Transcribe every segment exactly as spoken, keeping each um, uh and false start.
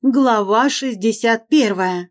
Глава шестьдесят первая.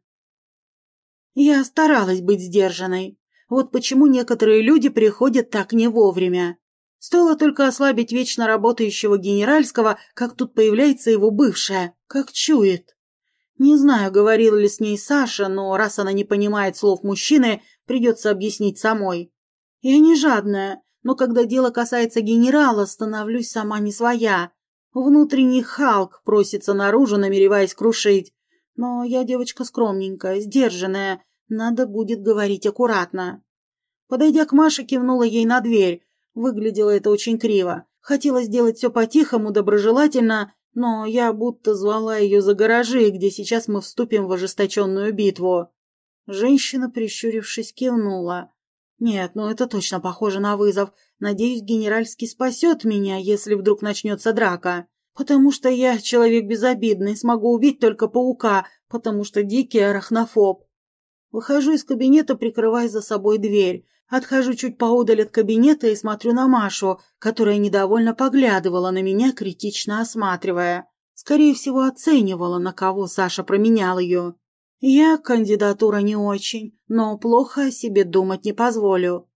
Я старалась быть сдержанной. Вот почему некоторые люди приходят так не вовремя. Стоило только ослабить вечно работающего генеральского, как тут появляется его бывшая, как чует. Не знаю, говорил ли с ней Саша, но раз она не понимает слов мужчины, придется объяснить самой. Я не жадная, но когда дело касается генерала, становлюсь сама не своя. Внутренний Халк просится наружу, намереваясь крушить. Но я девочка скромненькая, сдержанная, надо будет говорить аккуратно. Подойдя к Маше, кивнула ей на дверь. Выглядело это очень криво. Хотела сделать все по-тихому, доброжелательно, но я будто звала ее за гаражи, где сейчас мы вступим в ожесточенную битву. Женщина, прищурившись, кивнула. Нет, ну это точно похоже на вызов. Надеюсь, генеральский спасет меня, если вдруг начнется драка. Потому что я человек безобидный, смогу убить только паука, потому что дикий арахнофоб. Выхожу из кабинета, прикрывая за собой дверь. Отхожу чуть поодаль от кабинета и смотрю на Машу, которая недовольно поглядывала на меня, критично осматривая. Скорее всего, оценивала, на кого Саша променял ее. Я кандидатура не очень, но плохо о себе думать не позволю.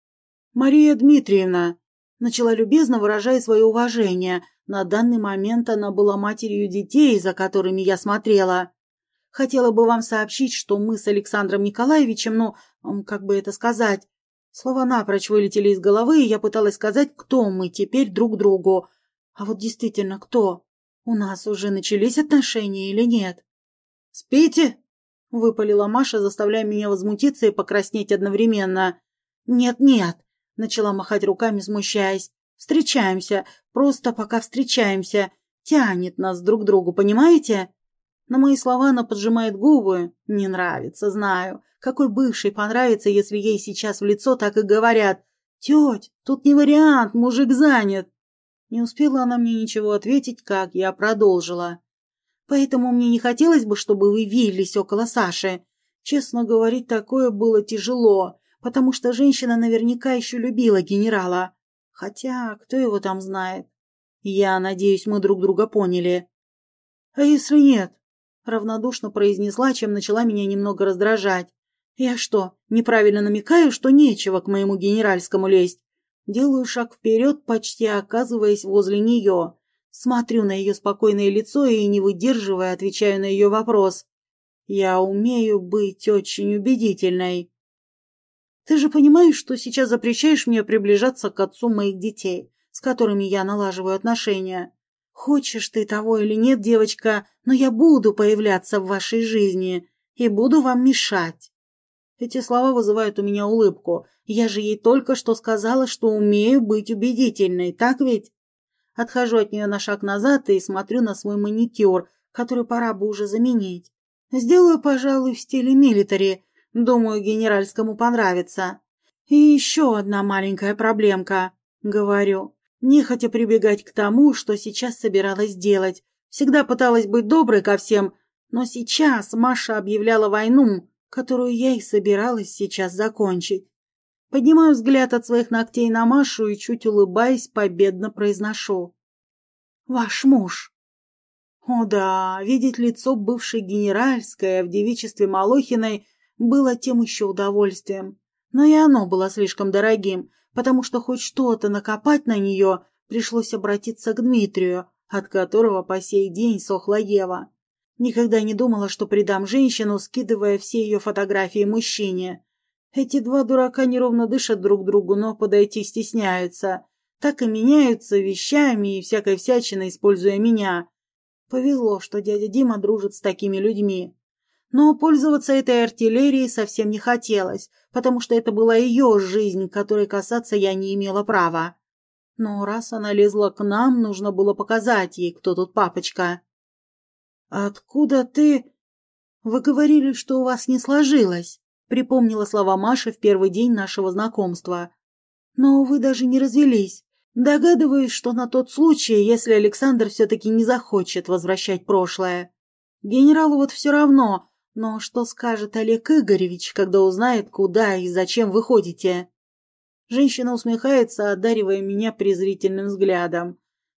«Мария Дмитриевна», — начала любезно, выражая свое уважение. На данный момент она была матерью детей, за которыми я смотрела. «Хотела бы вам сообщить, что мы с Александром Николаевичем, ну, как бы это сказать...» Слова напрочь вылетели из головы, и я пыталась сказать, кто мы теперь друг другу. А вот действительно, кто? У нас уже начались отношения или нет? «Спите?» — выпалила Маша, заставляя меня возмутиться и покраснеть одновременно. «Нет-нет», — начала махать руками, смущаясь. «Встречаемся, просто пока встречаемся. Тянет нас друг к другу, понимаете?» На мои слова она поджимает губы. Не нравится, знаю. Какой бывшей понравится, если ей сейчас в лицо так и говорят: «Теть, тут не вариант, мужик занят». Не успела она мне ничего ответить, как я продолжила. «Поэтому мне не хотелось бы, чтобы вы вились около Саши. Честно говорить, такое было тяжело, потому что женщина наверняка еще любила генерала. Хотя, кто его там знает? Я надеюсь, мы друг друга поняли». «А если нет?» — равнодушно произнесла, чем начала меня немного раздражать. «Я что, неправильно намекаю, что нечего к моему генеральскому лезть?» Делаю шаг вперед, почти оказываясь возле нее. Смотрю на ее спокойное лицо и, не выдерживая, отвечаю на ее вопрос. «Я умею быть очень убедительной». «Ты же понимаешь, что сейчас запрещаешь мне приближаться к отцу моих детей, с которыми я налаживаю отношения? Хочешь ты того или нет, девочка, но я буду появляться в вашей жизни и буду вам мешать». Эти слова вызывают у меня улыбку. Я же ей только что сказала, что умею быть убедительной, так ведь? Отхожу от нее на шаг назад и смотрю на свой маникюр, который пора бы уже заменить. Сделаю, пожалуй, в стиле милитари. Думаю, генеральскому понравится. И еще одна маленькая проблемка. Говорю, нехотя прибегать к тому, что сейчас собиралась делать. Всегда пыталась быть доброй ко всем, но сейчас Маша объявляла войну, которую я и собиралась сейчас закончить. Поднимаю взгляд от своих ногтей на Машу и, чуть улыбаясь, победно произношу: «Ваш муж». О да, видеть лицо бывшей генеральской в девичестве Малохиной было тем еще удовольствием. Но и оно было слишком дорогим, потому что хоть что-то накопать на нее, пришлось обратиться к Дмитрию, от которого по сей день сохла Ева. Никогда не думала, что предам женщину, скидывая все ее фотографии мужчине. Эти два дурака неровно дышат друг другу, но подойти стесняются. Так и меняются вещами и всякой всячиной, используя меня. Повезло, что дядя Дима дружит с такими людьми. Но пользоваться этой артиллерией совсем не хотелось, потому что это была ее жизнь, которой касаться я не имела права. Но раз она лезла к нам, нужно было показать ей, кто тут папочка. «Откуда ты...» «Вы говорили, что у вас не сложилось», — припомнила слова Маши в первый день нашего знакомства. «Но вы даже не развелись. Догадываюсь, что на тот случай, если Александр все-таки не захочет возвращать прошлое. Генералу вот все равно, но что скажет Олег Игоревич, когда узнает, куда и зачем вы ходите?» Женщина усмехается, одаривая меня презрительным взглядом.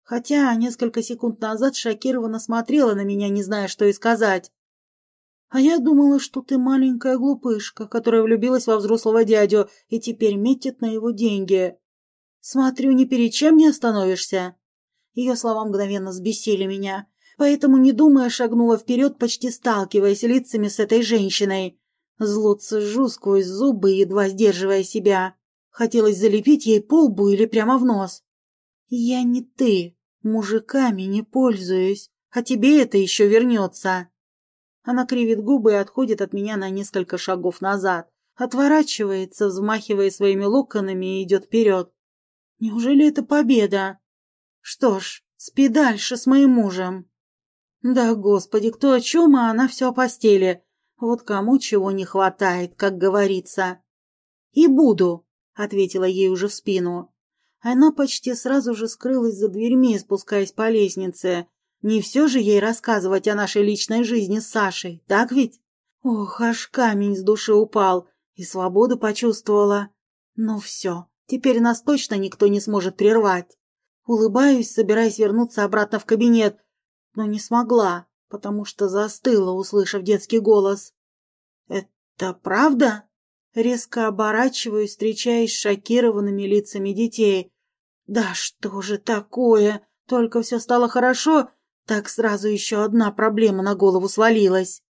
Хотя несколько секунд назад шокированно смотрела на меня, не зная, что и сказать. «А я думала, что ты маленькая глупышка, которая влюбилась во взрослого дядю и теперь метит на его деньги. Смотрю, ни перед чем не остановишься». Ее слова мгновенно взбесили меня, поэтому, не думая, шагнула вперед, почти сталкиваясь лицами с этой женщиной. Зло цежу сквозь зубы, едва сдерживая себя. Хотелось залепить ей по лбу или прямо в нос. «Я не ты, мужиками не пользуюсь, а тебе это еще вернется». Она кривит губы и отходит от меня на несколько шагов назад, отворачивается, взмахивая своими локонами, и идет вперед. Неужели это победа? Что ж, спи дальше с моим мужем. Да, господи, кто о чем, а она все о постели. Вот кому чего не хватает, как говорится. И буду, ответила ей уже в спину. Она почти сразу же скрылась за дверьми, спускаясь по лестнице. Не все же ей рассказывать о нашей личной жизни с Сашей, так ведь? Ох, аж камень с души упал, и свободу почувствовала. Ну все, теперь нас точно никто не сможет прервать. Улыбаюсь, собираясь вернуться обратно в кабинет, но не смогла, потому что застыла, услышав детский голос. «Это правда?» Резко оборачиваюсь, встречаясь с шокированными лицами детей. «Да что же такое? Только все стало хорошо, так сразу еще одна проблема на голову свалилась».